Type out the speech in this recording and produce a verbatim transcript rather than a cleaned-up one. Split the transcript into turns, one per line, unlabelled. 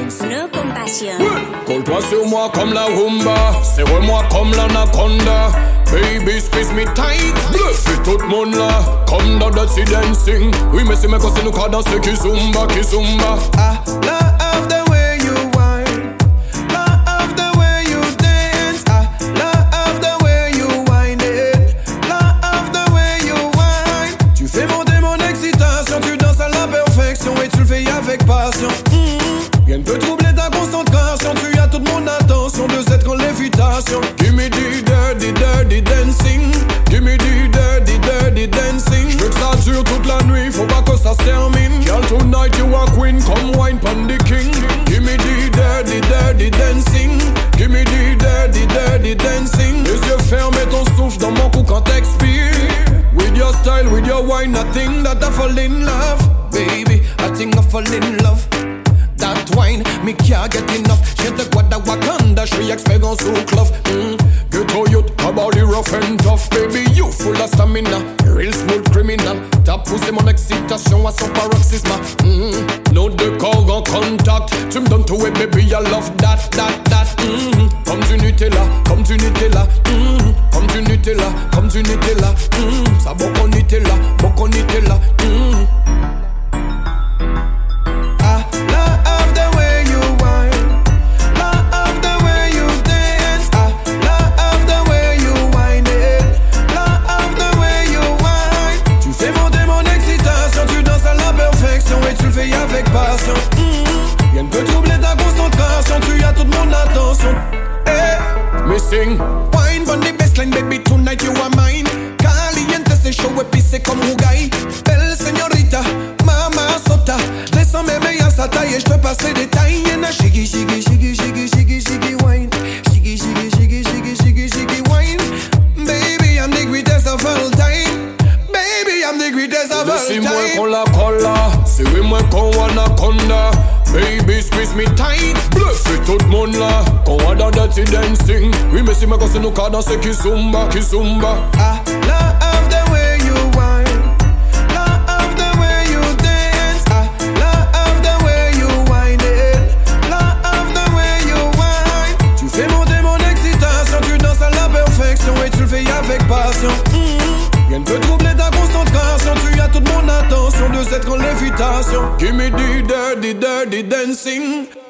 violence, no compassion.
Colle-toi sur moi comme la rumba, serre-moi comme l'anaconda. Baby, squeeze me tight, bluffez tout le monde là, comme dans Dirty Dancing. Oui, mais c'est mes conseils, nous qu'à danser qui zumba, qui zumba.
I love the way you whine, love the way you dance. I love the way you whine it, love the way you whine. Tu fais monter mon excitation, tu danses à la perfection et tu le fais avec passion. Mm-hmm. Rien ne peut troubler ta concentration, tu as toute mon attention de cette grande lévitation.
Give me the dirty, dirty dancing. Give me the dirty, dirty dancing. J'veux que ça dure toute la nuit, faut pas que ça se termine. Girl, tonight you are queen, come wine pon the king. Give me the dirty, dirty dancing. Give me the dirty, dirty dancing. Les yeux fermés, ton souffle dans mon cou quand t'expires. With your style, with your wine, I think that I fall in love.
Baby, I think I fall in love. That wine, me can't get enough. J'ai de quoi da Wakanda, j'suis expérience au club. Mm.
Ghetto youth, about the rough and tough. Baby, you full of stamina, real smooth criminal. T'as poussé mon excitation à son paroxysme. Mm. Nos deux corps en contact. Tu me donnes tout et baby, I love that, that, that. Mm. Comme du Nutella, comme du Nutella. Mm. Comme du Nutella, comme du Nutella. Mm. Ça beaucoup Nutella, beaucoup Nutella. Mm.
Avec passion, mm-hmm. Rien ne peut troubler ta concentration, tu as toute mon attention. Hey,
missing
wine on the baseline, baby, tonight you are mine. Caliente se show épicé comme Rougaï. Belle señorita, mama sota. Laisse-moi bébé à sa taille et je te passe les détails. Y'a shiggy, shiggy, shiggy, shiggy, shiggy, shiggy wine. Shiggy, shiggy, shiggy, shiggy, shiggy, shiggy wine. Baby, I'm the greatest of all time. Baby, I'm the greatest of all time.
Laisse-moi qu'on la colle, serrez-moi qu'on anaconda. Baby, squeeze me tight, bluffez tout le monde là, qu'on a dans Dirty Dancing. Oui, mais si mes conseils nous qu'à danser qui zumba, qui zumba.
I love the way you whine, love the way you dance. I love the way you whine it, love the way you whine. Tu fais monter mon excitation, tu danses à la perfection et tu le fais avec passion. Mm-hmm. Rien ne peut troubler ta concentration, tu as toute mon attention de cette grande lévitation.
Give me the dirty, dirty dancing.